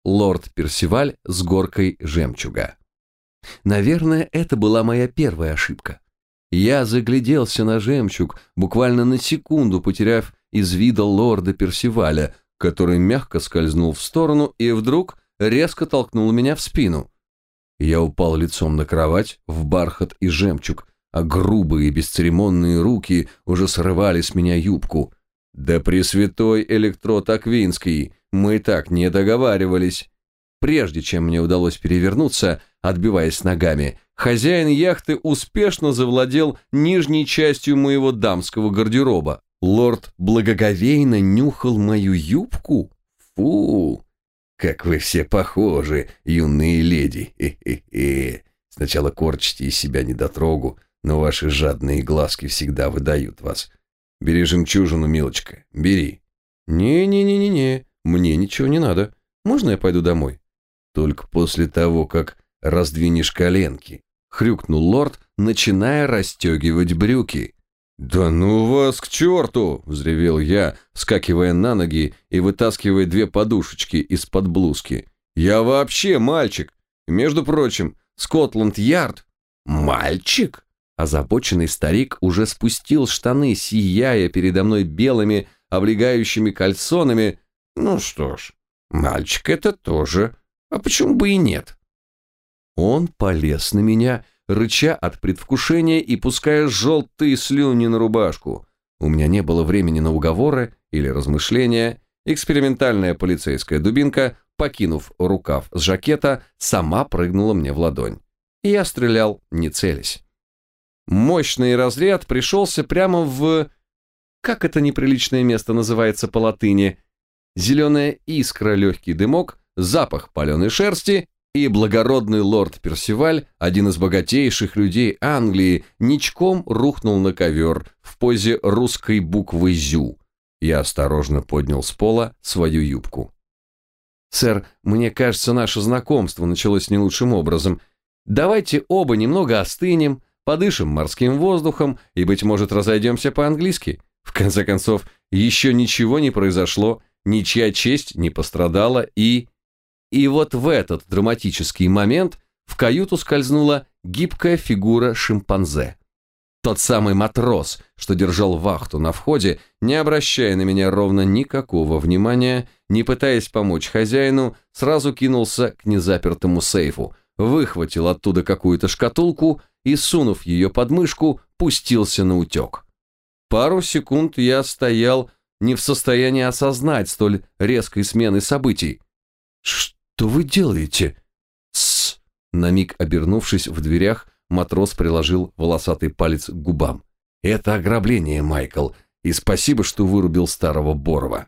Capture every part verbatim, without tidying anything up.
лорд Персиваль с горкой жемчуга. Наверное, это была моя первая ошибка. Я загляделся на жемчуг, буквально на секунду потеряв из вида лорда Персиваля, который мягко скользнул в сторону и вдруг резко толкнул меня в спину. Я упал лицом на кровать в бархат и жемчуг, а грубые бесцеремонные руки уже срывали с меня юбку. Да пресвятой электрод Аквинский, мы так не договаривались. Прежде чем мне удалось перевернуться, отбиваясь ногами, хозяин яхты успешно завладел нижней частью моего дамского гардероба. Лорд благоговейно нюхал мою юбку? Фу! Как вы все похожи, юные леди. Хе-хе-хе. Сначала корчите из себя недотрогу, но ваши жадные глазки всегда выдают вас. Бери жемчужину, милочка, бери. Не-не-не-не-не, мне ничего не надо. Можно я пойду домой? Только после того, как раздвинешь коленки, хрюкнул лорд, начиная расстегивать брюки. «Да ну вас к черту!» – взревел я, вскакивая на ноги и вытаскивая две подушечки из-под блузки. «Я вообще мальчик! Между прочим, Скотланд-Ярд...» «Мальчик?» Озабоченный старик уже спустил штаны, сияя передо мной белыми облегающими кальсонами. «Ну что ж, мальчик это тоже, а почему бы и нет?» Он полез на меня, рыча от предвкушения и пуская желтые слюни на рубашку. У меня не было времени на уговоры или размышления. Экспериментальная полицейская дубинка, покинув рукав с жакета, сама прыгнула мне в ладонь. И я стрелял, не целясь. Мощный разряд пришелся прямо в... Как это неприличное место называется по латыни? Зеленая искра, легкий дымок, запах паленой шерсти, и благородный лорд Персиваль, один из богатейших людей Англии, ничком рухнул на ковер в позе русской буквы «зю». Я осторожно поднял с пола свою юбку. «Сэр, мне кажется, наше знакомство началось не лучшим образом. Давайте оба немного остынем, подышим морским воздухом и, быть может, разойдемся по-английски. В конце концов, еще ничего не произошло, ничья честь не пострадала и...» И вот в этот драматический момент в каюту скользнула гибкая фигура шимпанзе. Тот самый матрос, что держал вахту на входе, не обращая на меня ровно никакого внимания, не пытаясь помочь хозяину, сразу кинулся к незапертому сейфу, выхватил оттуда какую-то шкатулку и, сунув ее под мышку, пустился на утек. Пару секунд я стоял не в состоянии осознать столь резкой смены событий. «Что вы делаете?» «Тссс!» На миг обернувшись в дверях, матрос приложил волосатый палец к губам. «Это ограбление, Майкл, и спасибо, что вырубил старого Борова».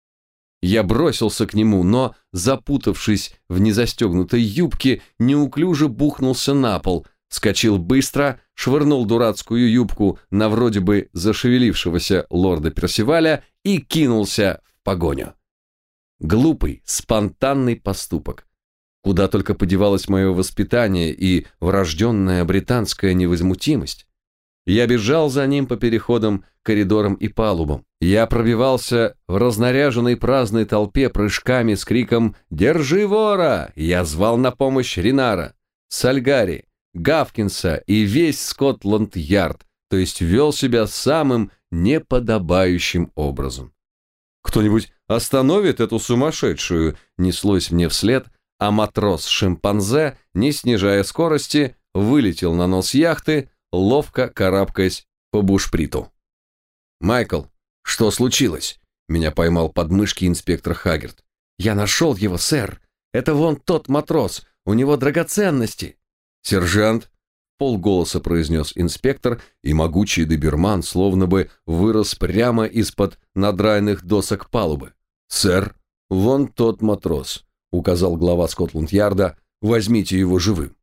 Я бросился к нему, но, запутавшись в незастегнутой юбке, неуклюже бухнулся на пол, вскочил быстро, швырнул дурацкую юбку на вроде бы зашевелившегося лорда Персиваля и кинулся в погоню. Глупый, спонтанный поступок. Куда только подевалось мое воспитание и врожденная британская невозмутимость. Я бежал за ним по переходам, коридорам и палубам. Я пробивался в разнаряженной праздной толпе прыжками с криком «Держи вора!». Я звал на помощь Ринара, Сальгари, Гавкинса и весь Скотланд-Ярд, то есть вел себя самым неподобающим образом. «Кто-нибудь остановит эту сумасшедшую?» неслось мне вслед, а матрос-шимпанзе, не снижая скорости, вылетел на нос яхты, ловко карабкаясь по бушприту. «Майкл, что случилось?» Меня поймал под мышки инспектор Хаггерт. «Я нашел его, сэр. Это вон тот матрос. У него драгоценности». «Сержант», — полголоса произнес инспектор, и могучий доберман словно бы вырос прямо из-под надрайных досок палубы. «Сэр, вон тот матрос», — указал глава Скотланд-Ярда. «Возьмите его живым».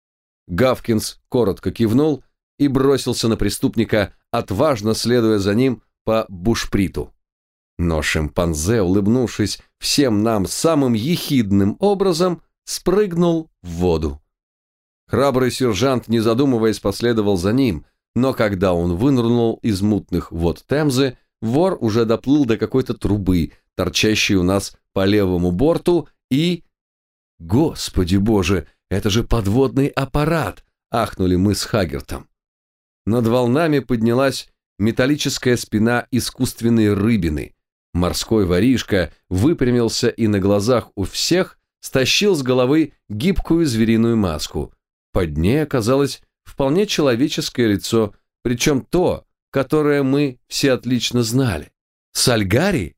Гавкинс коротко кивнул и бросился на преступника, отважно следуя за ним по бушприту. Но шимпанзе, улыбнувшись всем нам самым ехидным образом, спрыгнул в воду. Храбрый сержант, не задумываясь, последовал за ним, но когда он вынырнул из мутных вод Темзы, вор уже доплыл до какой-то трубы, торчащей у нас по левому борту, и Господи боже, это же подводный аппарат, ахнули мы с Хаггертом. Над волнами поднялась металлическая спина искусственной рыбины. Морской воришка выпрямился и на глазах у всех стащил с головы гибкую звериную маску. Под ней оказалось вполне человеческое лицо, причем то, которое мы все отлично знали. Сальгари?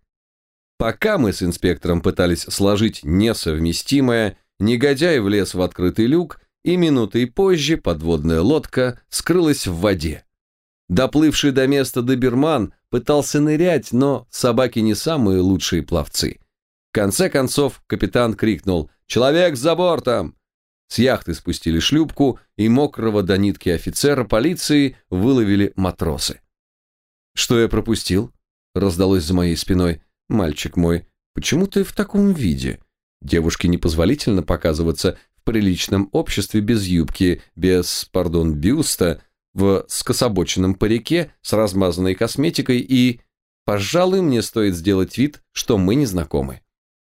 Пока мы с инспектором пытались сложить несовместимое, негодяй влез в открытый люк, и минутой позже подводная лодка скрылась в воде. Доплывший до места доберман пытался нырять, но собаки не самые лучшие пловцы. В конце концов капитан крикнул «Человек за бортом!». С яхты спустили шлюпку, и мокрого до нитки офицера полиции выловили матросы. «Что я пропустил?» — раздалось за моей спиной. «Мальчик мой, почему ты в таком виде? Девушке непозволительно показываться в приличном обществе без юбки, без, пардон, бюста, в скособоченном парике с размазанной косметикой и... Пожалуй, мне стоит сделать вид, что мы не знакомы».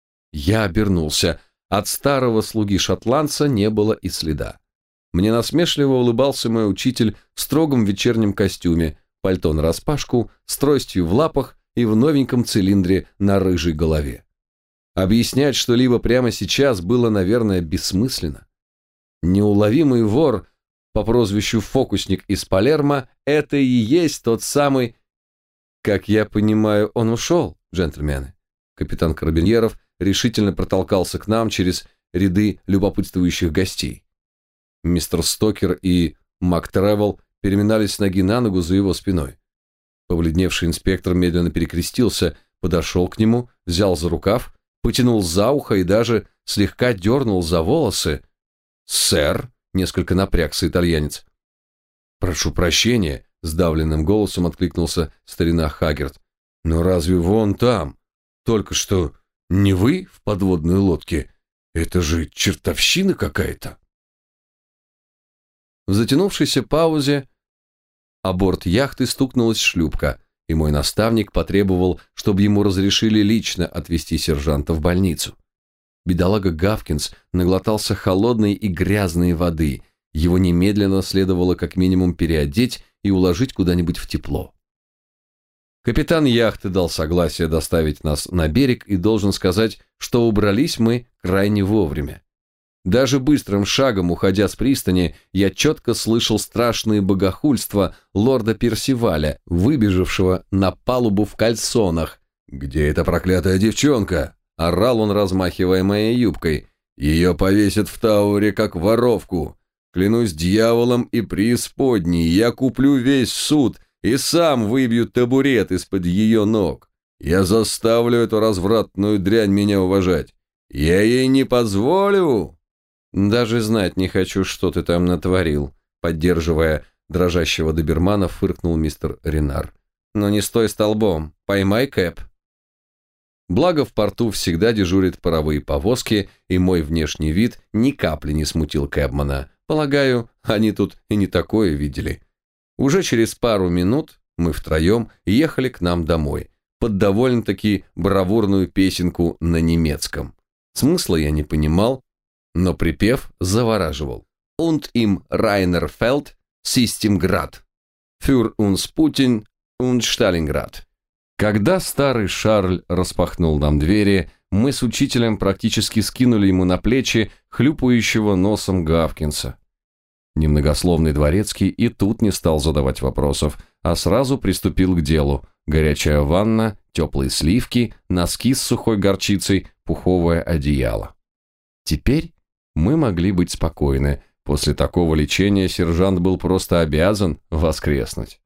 Я обернулся. От старого слуги-шотландца не было и следа. Мне насмешливо улыбался мой учитель в строгом вечернем костюме, пальто нараспашку, с тростью в лапах и в новеньком цилиндре на рыжей голове. Объяснять что-либо прямо сейчас было, наверное, бессмысленно. Неуловимый вор по прозвищу Фокусник из Палермо – это и есть тот самый... Как я понимаю, он ушел, джентльмены. Капитан Карабиньеров решительно протолкался к нам через ряды любопытствующих гостей. Мистер Стокер и Мак Тревел переминались с ноги на ногу за его спиной. Побледневший инспектор медленно перекрестился, подошел к нему, взял за рукав, потянул за ухо и даже слегка дернул за волосы. «Сэр!» — несколько напрягся итальянец. «Прошу прощения», — сдавленным голосом откликнулся старина Хаггерт. «Но разве вон там? Только что не вы в подводной лодке? Это же чертовщина какая-то!» В затянувшейся паузе о борт яхты стукнулась шлюпка, и мой наставник потребовал, чтобы ему разрешили лично отвезти сержанта в больницу. Бедолага Гавкинс наглотался холодной и грязной воды, его немедленно следовало как минимум переодеть и уложить куда-нибудь в тепло. Капитан яхты дал согласие доставить нас на берег, и должен сказать, что убрались мы крайне вовремя. Даже быстрым шагом, уходя с пристани, я четко слышал страшные богохульства лорда Персиваля, выбежавшего на палубу в кальсонах. «Где эта проклятая девчонка?» – орал он, размахивая моей юбкой. «Ее повесят в Тауэре, как воровку. Клянусь дьяволом и преисподней, я куплю весь суд и сам выбью табурет из-под ее ног. Я заставлю эту развратную дрянь меня уважать. Я ей не позволю!» «Даже знать не хочу, что ты там натворил», — поддерживая дрожащего добермана, фыркнул мистер Ренар. «Но не стой столбом, поймай Кэп». Благо в порту всегда дежурят паровые повозки, и мой внешний вид ни капли не смутил Кэбмана. Полагаю, они тут и не такое видели. Уже через пару минут мы втроем ехали к нам домой, под довольно-таки бравурную песенку на немецком. Смысла я не понимал, но припев завораживал. «Und im Rheinerfeld Systemgrad. Für uns Putin und Stalingrad». Когда старый Шарль распахнул нам двери, мы с учителем практически скинули ему на плечи хлюпающего носом Гавкинса. Немногословный дворецкий и тут не стал задавать вопросов, а сразу приступил к делу. Горячая ванна, теплые сливки, носки с сухой горчицей, пуховое одеяло. Теперь мы могли быть спокойны. После такого лечения сержант был просто обязан воскреснуть.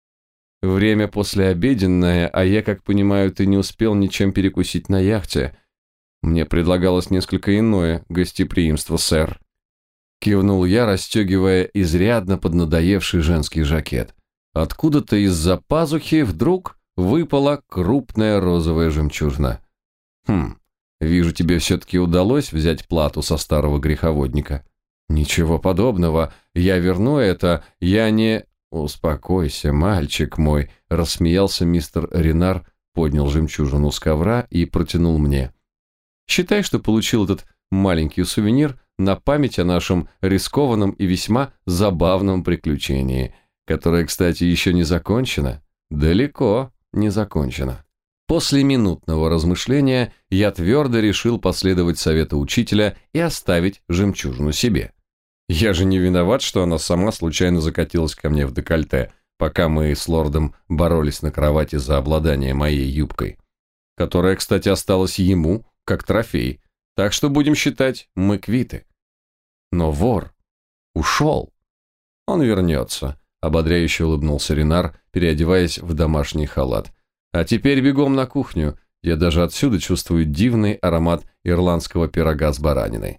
Время послеобеденное, а я, как понимаю, ты не успел ничем перекусить на яхте. Мне предлагалось несколько иное гостеприимство, сэр. Кивнул я, расстегивая изрядно поднадоевший женский жакет. Откуда-то из-за пазухи вдруг выпала крупная розовая жемчужина. Хм, вижу, тебе все-таки удалось взять плату со старого греховодника. Ничего подобного, я верну это, я не... Успокойся, мальчик мой, рассмеялся мистер Ренар, поднял жемчужину с ковра и протянул мне. Считай, что получил этот маленький сувенир на память о нашем рискованном и весьма забавном приключении, которое, кстати, еще не закончено, далеко не закончено. После минутного размышления я твердо решил последовать совету учителя и оставить жемчужину себе. Я же не виноват, что она сама случайно закатилась ко мне в декольте, пока мы с лордом боролись на кровати за обладание моей юбкой, которая, кстати, осталась ему как трофей, так что будем считать, мы квиты. Но вор ушел. Он вернется, ободряюще улыбнулся Ренар, переодеваясь в домашний халат. А теперь бегом на кухню, я даже отсюда чувствую дивный аромат ирландского пирога с бараниной.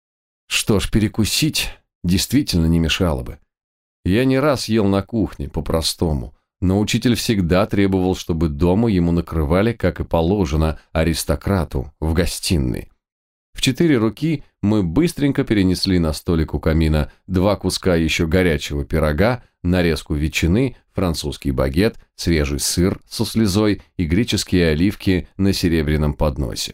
Что ж, перекусить действительно не мешало бы. Я не раз ел на кухне, по-простому, но учитель всегда требовал, чтобы дома ему накрывали, как и положено, аристократу, в гостиной. В четыре руки мы быстренько перенесли на столик у камина два куска еще горячего пирога, нарезку ветчины, французский багет, свежий сыр со слезой и греческие оливки на серебряном подносе.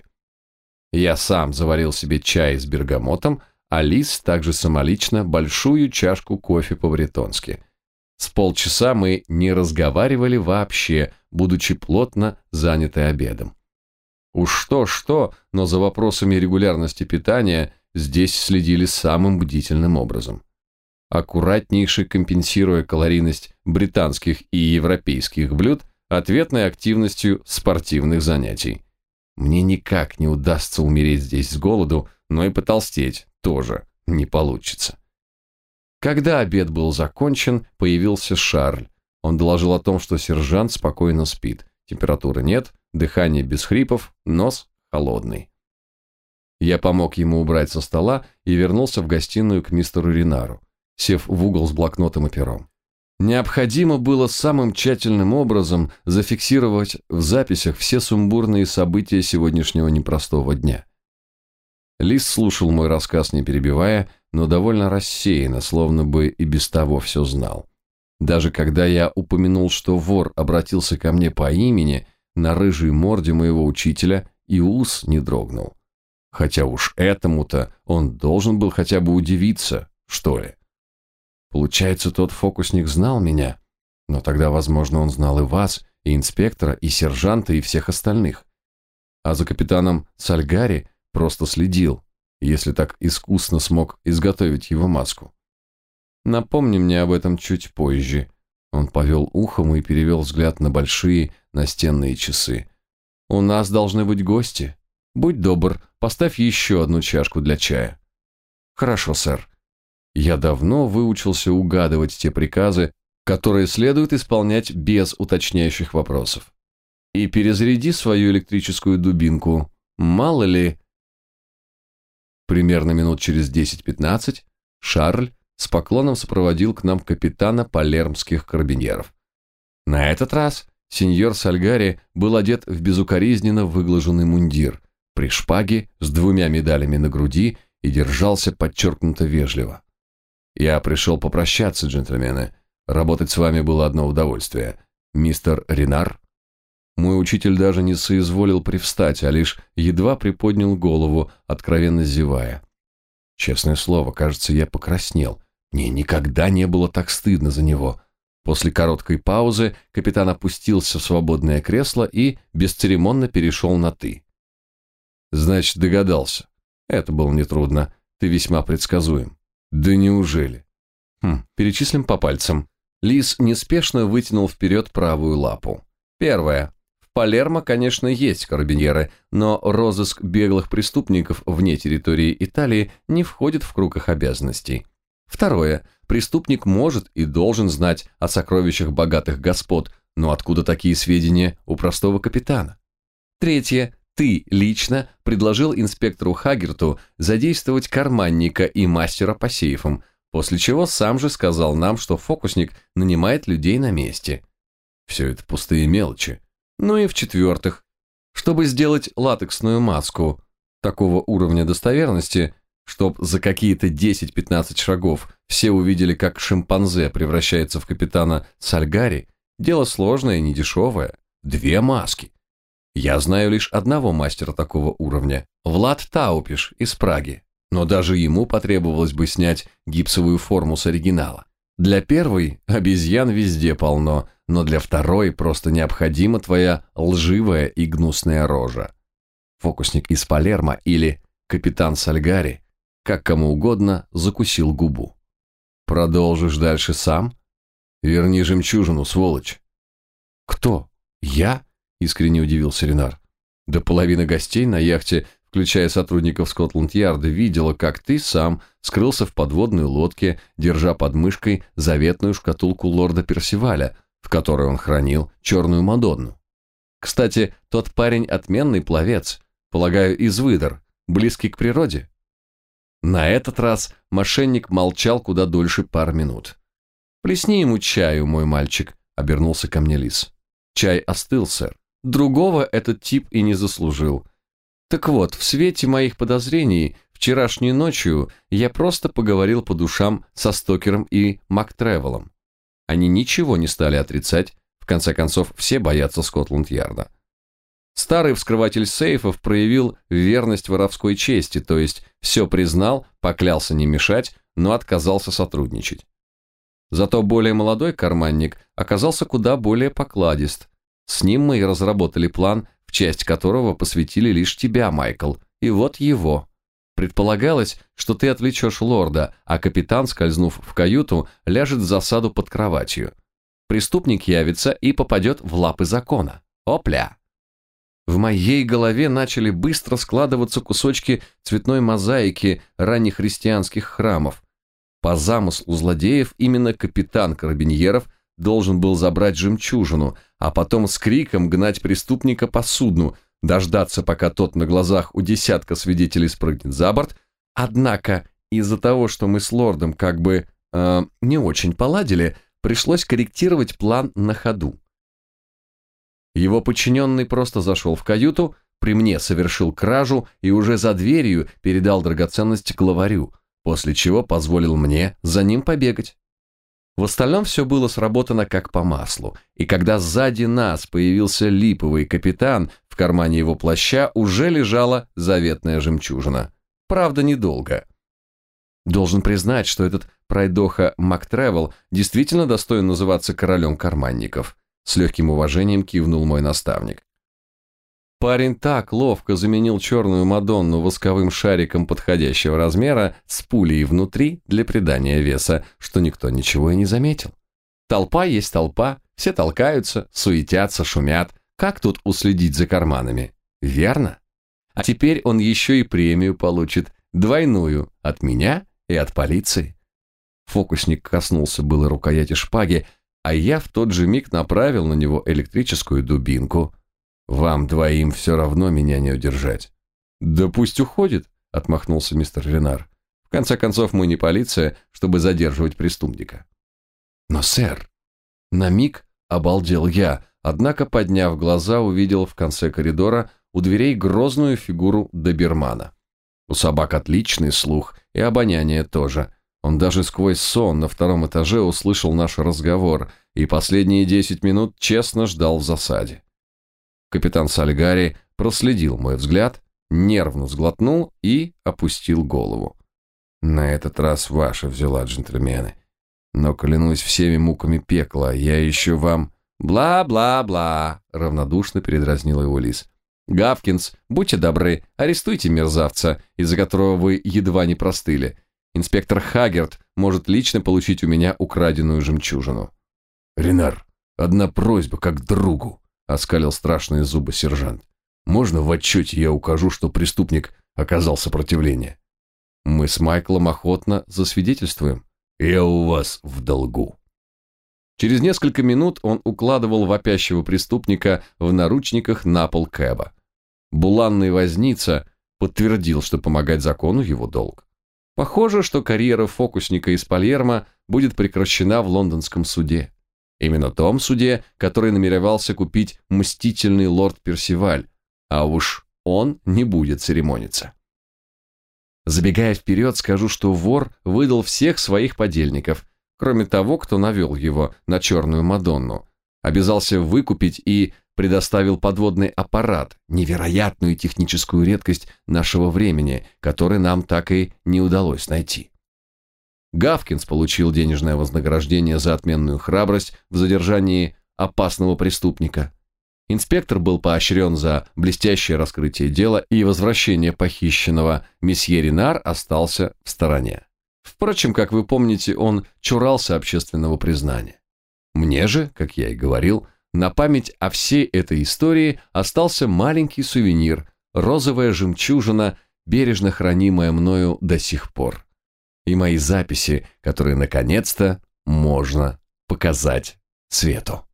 Я сам заварил себе чай с бергамотом, а Лиз также самолично большую чашку кофе по-бретонски. С полчаса мы не разговаривали вообще, будучи плотно заняты обедом. Уж что-что, но за вопросами регулярности питания здесь следили самым бдительным образом. Аккуратнейше компенсируя калорийность британских и европейских блюд ответной активностью спортивных занятий. Мне никак не удастся умереть здесь с голоду, но и потолстеть тоже не получится. Когда обед был закончен, появился Шарль. Он доложил о том, что сержант спокойно спит. Температуры нет, дыхание без хрипов, нос холодный. Я помог ему убрать со стола и вернулся в гостиную к мистеру Ренару, сев в угол с блокнотом и пером. Необходимо было самым тщательным образом зафиксировать в записях все сумбурные события сегодняшнего непростого дня. Лис слушал мой рассказ, не перебивая, но довольно рассеянно, словно бы и без того все знал. Даже когда я упомянул, что вор обратился ко мне по имени, на рыжей морде моего учителя и ус не дрогнул. Хотя уж этому-то он должен был хотя бы удивиться, что ли. Получается, тот фокусник знал меня, но тогда, возможно, он знал и вас, и инспектора, и сержанта, и всех остальных. А за капитаном Сальгари просто следил, если так искусно смог изготовить его маску. Напомни мне об этом чуть позже. Он повел ухом и перевел взгляд на большие настенные часы. У нас должны быть гости. Будь добр, поставь еще одну чашку для чая. Хорошо, сэр. Я давно выучился угадывать те приказы, которые следует исполнять без уточняющих вопросов. И перезаряди свою электрическую дубинку. Мало ли... Примерно минут через десять-пятнадцать Шарль с поклоном сопроводил к нам капитана палермских карабинеров. На этот раз сеньор Сальгари был одет в безукоризненно выглаженный мундир, при шпаге с двумя медалями на груди и держался подчеркнуто вежливо. «Я пришел попрощаться, джентльмены. Работать с вами было одно удовольствие. Мистер Ренар?» Мой учитель даже не соизволил привстать, а лишь едва приподнял голову, откровенно зевая. Честное слово, кажется, я покраснел. Мне никогда не было так стыдно за него. После короткой паузы капитан опустился в свободное кресло и бесцеремонно перешел на «ты». «Значит, догадался. Это было нетрудно. Ты весьма предсказуем». «Да неужели?» «Хм, перечислим по пальцам». Лис неспешно вытянул вперед правую лапу. Первое. В Палермо, конечно, есть карабинеры, но розыск беглых преступников вне территории Италии не входит в круг их обязанностей. Второе. Преступник может и должен знать о сокровищах богатых господ, но откуда такие сведения у простого капитана? Третье. Ты лично предложил инспектору Хагерту задействовать карманника и мастера по сейфам, после чего сам же сказал нам, что фокусник нанимает людей на месте. Все это пустые мелочи. Ну и в-четвертых, чтобы сделать латексную маску такого уровня достоверности, чтоб за какие-то десять-пятнадцать шагов все увидели, как шимпанзе превращается в капитана Сальгари, дело сложное и недешевое. Две маски. Я знаю лишь одного мастера такого уровня – Влад Таупиш из Праги, но даже ему потребовалось бы снять гипсовую форму с оригинала. Для первой обезьян везде полно, но для второй просто необходима твоя лживая и гнусная рожа. Фокусник из Палермо или капитан Сальгари, как кому угодно, закусил губу. Продолжишь дальше сам? Верни жемчужину, сволочь. Кто? Я? Искренне удивился Ренар. Да половина гостей на яхте, включая сотрудников Скотланд-Ярда, видела, как ты сам скрылся в подводной лодке, держа под мышкой заветную шкатулку лорда Персиваля, в которой он хранил черную Мадонну. Кстати, тот парень отменный пловец, полагаю, из выдр, близкий к природе. На этот раз мошенник молчал куда дольше пар минут. «Плесни ему чаю, мой мальчик», — обернулся ко мне лис. «Чай остыл, сэр. Другого этот тип и не заслужил. Так вот, в свете моих подозрений, вчерашней ночью я просто поговорил по душам со Стокером и Мактревеллом. Они ничего не стали отрицать, в конце концов, все боятся Скотланд-Ярда. Старый вскрыватель сейфов проявил верность воровской чести, то есть все признал, поклялся не мешать, но отказался сотрудничать. Зато более молодой карманник оказался куда более покладист. С ним мы и разработали план, в часть которого посвятили лишь тебя, Майкл, и вот его. Предполагалось, что ты отвлечешь лорда, а капитан, скользнув в каюту, ляжет в засаду под кроватью. Преступник явится и попадет в лапы закона. Опля! В моей голове начали быстро складываться кусочки цветной мозаики раннехристианских храмов. По замыслу злодеев именно капитан Карабиньеров должен был забрать жемчужину, а потом с криком гнать преступника по судну, дождаться, пока тот на глазах у десятка свидетелей спрыгнет за борт. Однако из-за того, что мы с лордом как бы э, не очень поладили, пришлось корректировать план на ходу. Его подчиненный просто зашел в каюту, при мне совершил кражу и уже за дверью передал драгоценности главарю, после чего позволил мне за ним побегать. В остальном все было сработано как по маслу, и когда сзади нас появился липовый капитан, в кармане его плаща уже лежала заветная жемчужина. Правда, недолго. Должен признать, что этот пройдоха Мактревелл действительно достоин называться королем карманников. С легким уважением кивнул мой наставник. Парень так ловко заменил черную Мадонну восковым шариком подходящего размера с пулей внутри для придания веса, что никто ничего и не заметил. Толпа есть толпа, все толкаются, суетятся, шумят. Как тут уследить за карманами? Верно? А теперь он еще и премию получит, двойную, от меня и от полиции. Фокусник коснулся было рукояти шпаги, а я в тот же миг направил на него электрическую дубинку. Вам двоим все равно меня не удержать. Да пусть уходит, отмахнулся мистер Ренар. В конце концов, мы не полиция, чтобы задерживать преступника. Но, сэр, на миг обалдел я, однако, подняв глаза, увидел в конце коридора у дверей грозную фигуру добермана. У собак отличный слух и обоняние тоже. Он даже сквозь сон на втором этаже услышал наш разговор и последние десять минут честно ждал в засаде. Капитан Сальгари проследил мой взгляд, нервно сглотнул и опустил голову. На этот раз ваша взяла, джентльмены. Но клянусь всеми муками пекла, я еще вам... Бла-бла-бла, равнодушно передразнил его лис. Гавкинс, будьте добры, арестуйте мерзавца, из-за которого вы едва не простыли. Инспектор Хаггерт может лично получить у меня украденную жемчужину. Ренар, одна просьба, как другу, оскалил страшные зубы сержант. Можно в отчете я укажу, что преступник оказал сопротивление? Мы с Майклом охотно засвидетельствуем. Я у вас в долгу. Через несколько минут он укладывал вопящего преступника в наручниках на пол кэба. Буланный возница подтвердил, что помогать закону его долг. Похоже, что карьера фокусника из Палермо будет прекращена в лондонском суде. Именно том суде, который намеревался купить мстительный лорд Персиваль, а уж он не будет церемониться. Забегая вперед, скажу, что вор выдал всех своих подельников, кроме того, кто навел его на черную Мадонну, обязался выкупить и предоставил подводный аппарат, невероятную техническую редкость нашего времени, который нам так и не удалось найти. Гавкинс получил денежное вознаграждение за отменную храбрость в задержании опасного преступника. Инспектор был поощрен за блестящее раскрытие дела, и возвращение похищенного. Месье Ренар остался в стороне. Впрочем, как вы помните, он чурался общественного признания. Мне же, как я и говорил, на память о всей этой истории остался маленький сувенир – розовая жемчужина, бережно хранимая мною до сих пор. И мои записи, которые наконец-то можно показать свету.